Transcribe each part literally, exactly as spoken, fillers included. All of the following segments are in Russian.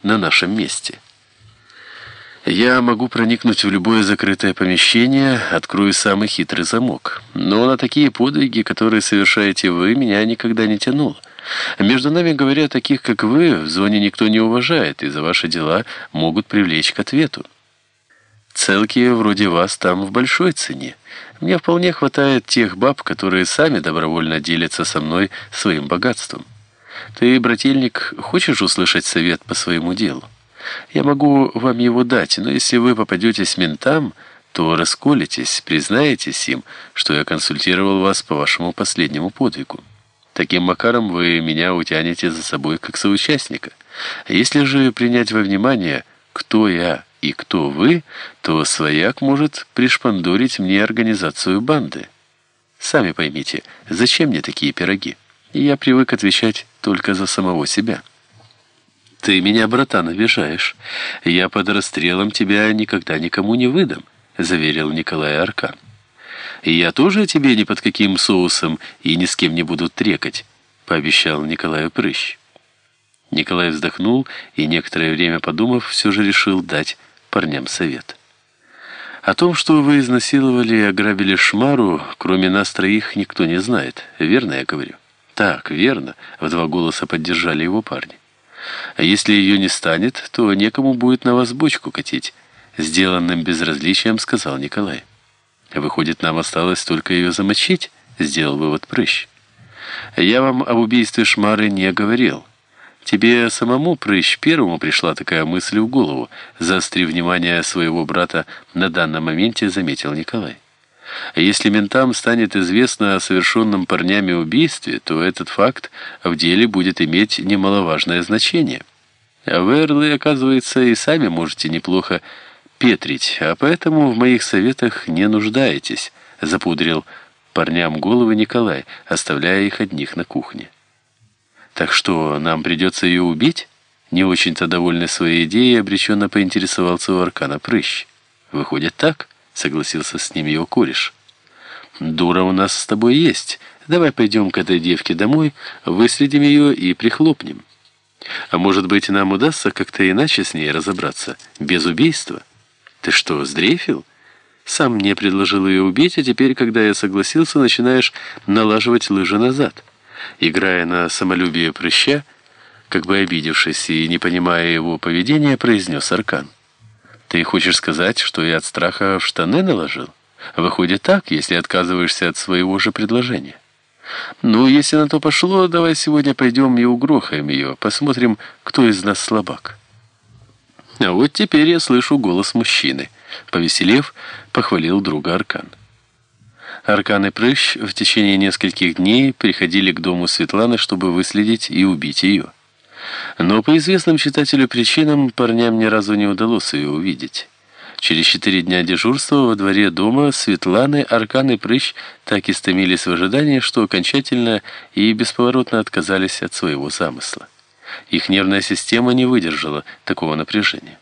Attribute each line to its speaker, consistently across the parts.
Speaker 1: на нашем месте. Я могу проникнуть в любое закрытое помещение, открою самый хитрый замок. Но на такие подвиги, которые совершаете вы, меня никогда не тянуло. Между нами говоря, таких, как вы, в зоне никто не уважает, и за ваши дела могут привлечь к ответу. Целки вроде вас там в большой цене. Мне вполне хватает тех баб, которые сами добровольно делятся со мной своим богатством. Ты, брательник, хочешь услышать совет по своему делу? Я могу вам его дать, но если вы попадетесь ментам, то расколетесь, признаетесь им, что я консультировал вас по вашему последнему подвигу. Таким макаром вы меня утянете за собой как соучастника. Если же принять во внимание, кто я и кто вы, то свояк может пришпандорить мне организацию банды. Сами поймите, зачем мне такие пироги? И я привык отвечать только за самого себя. Ты меня, братан, обижаешь. Я под расстрелом тебя никогда никому не выдам, заверил Николай Аркан. И я тоже тебе ни под каким соусом и ни с кем не буду трекать, пообещал Николаю Прыщ. Николай вздохнул и, некоторое время подумав, все же решил дать парням совет. О том, что вы изнасиловали и ограбили Шмару, кроме нас троих, никто не знает. Верно я говорю? Так, верно, в два голоса поддержали его парни. А если ее не станет, то некому будет на вас бочку катить, сделанным безразличием сказал Николай. Выходит, нам осталось только ее замочить, сделал вывод Прыщ. Я вам об убийстве Шмары не говорил. Тебе самому, Прыщ, первому пришла такая мысль в голову, заострив внимание своего брата на данном моменте, заметил Николай. Если ментам станет известно о совершенном парнями убийстве, то этот факт в деле будет иметь немаловажное значение. А вы, орлы, оказывается, и сами можете неплохо петрить, а поэтому в моих советах не нуждаетесь, запудрил парням головы Николай, оставляя их одних на кухне. Так что, нам придется ее убить? Не очень-то довольный своей идеей, обреченно поинтересовался у Аркана Прыщ. Выходит так? Согласился с ним его кореш. Дура у нас с тобой есть. Давай пойдем к этой девке домой, выследим ее и прихлопнем. А может быть, нам удастся как-то иначе с ней разобраться, без убийства? Ты что, сдрейфил? Сам мне предложил ее убить, а теперь, когда я согласился, начинаешь налаживать лыжи назад. Играя на самолюбие Прыща, как бы обидевшись и не понимая его поведения, произнес Аркан. Ты хочешь сказать, что я от страха в штаны наложил? Выходит так, если отказываешься от своего же предложения. Ну, если на то пошло, давай сегодня пойдем и угрохаем ее, посмотрим, кто из нас слабак. А вот теперь я слышу голос мужчины. Повеселев, похвалил друга Аркан. Аркан и Прыщ в течение нескольких дней приходили к дому Светланы, чтобы выследить и убить ее. Но по известным читателю причинам парням ни разу не удалось ее увидеть. Через четыре дня дежурства во дворе дома Светланы Аркан и Прыщ так истомились в ожидании, что окончательно и бесповоротно отказались от своего замысла. Их нервная система не выдержала такого напряжения.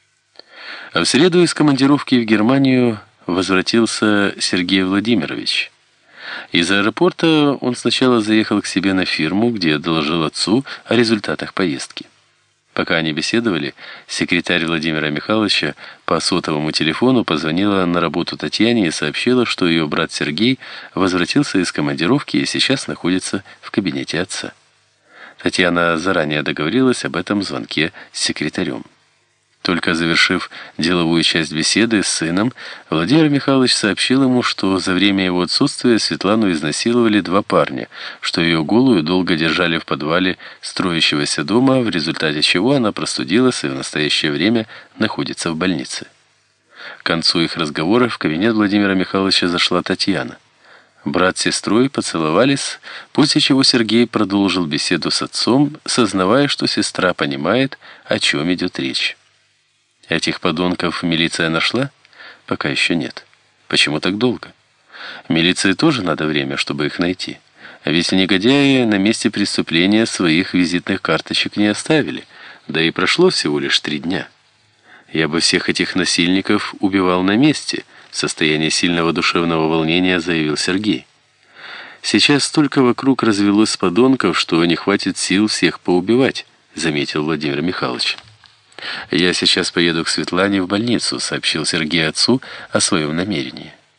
Speaker 1: А в среду из командировки в Германию возвратился Сергей Владимирович. Из аэропорта он сначала заехал к себе на фирму, где доложил отцу о результатах поездки. Пока они беседовали, секретарь Владимира Михайловича по сотовому телефону позвонила на работу Татьяне и сообщила, что ее брат Сергей возвратился из командировки и сейчас находится в кабинете отца. Татьяна заранее договорилась об этом звонке с секретарем. Только завершив деловую часть беседы с сыном, Владимир Михайлович сообщил ему, что за время его отсутствия Светлану изнасиловали два парня, что ее голую долго держали в подвале строящегося дома, в результате чего она простудилась и в настоящее время находится в больнице. К концу их разговора в кабинет Владимира Михайловича зашла Татьяна. Брат с сестрой поцеловались, после чего Сергей продолжил беседу с отцом, сознавая, что сестра понимает, о чем идет речь. Этих подонков милиция нашла? Пока еще нет. Почему так долго? Милиции тоже надо время, чтобы их найти. А ведь негодяи на месте преступления своих визитных карточек не оставили, да и прошло всего лишь три дня. Я бы всех этих насильников убивал на месте, в состоянии сильного душевного волнения заявил Сергей. Сейчас столько вокруг развелось подонков, что не хватит сил всех поубивать, заметил Владимир Михайлович. «Я сейчас поеду к Светлане в больницу», — сообщил Сергей отцу о своем намерении.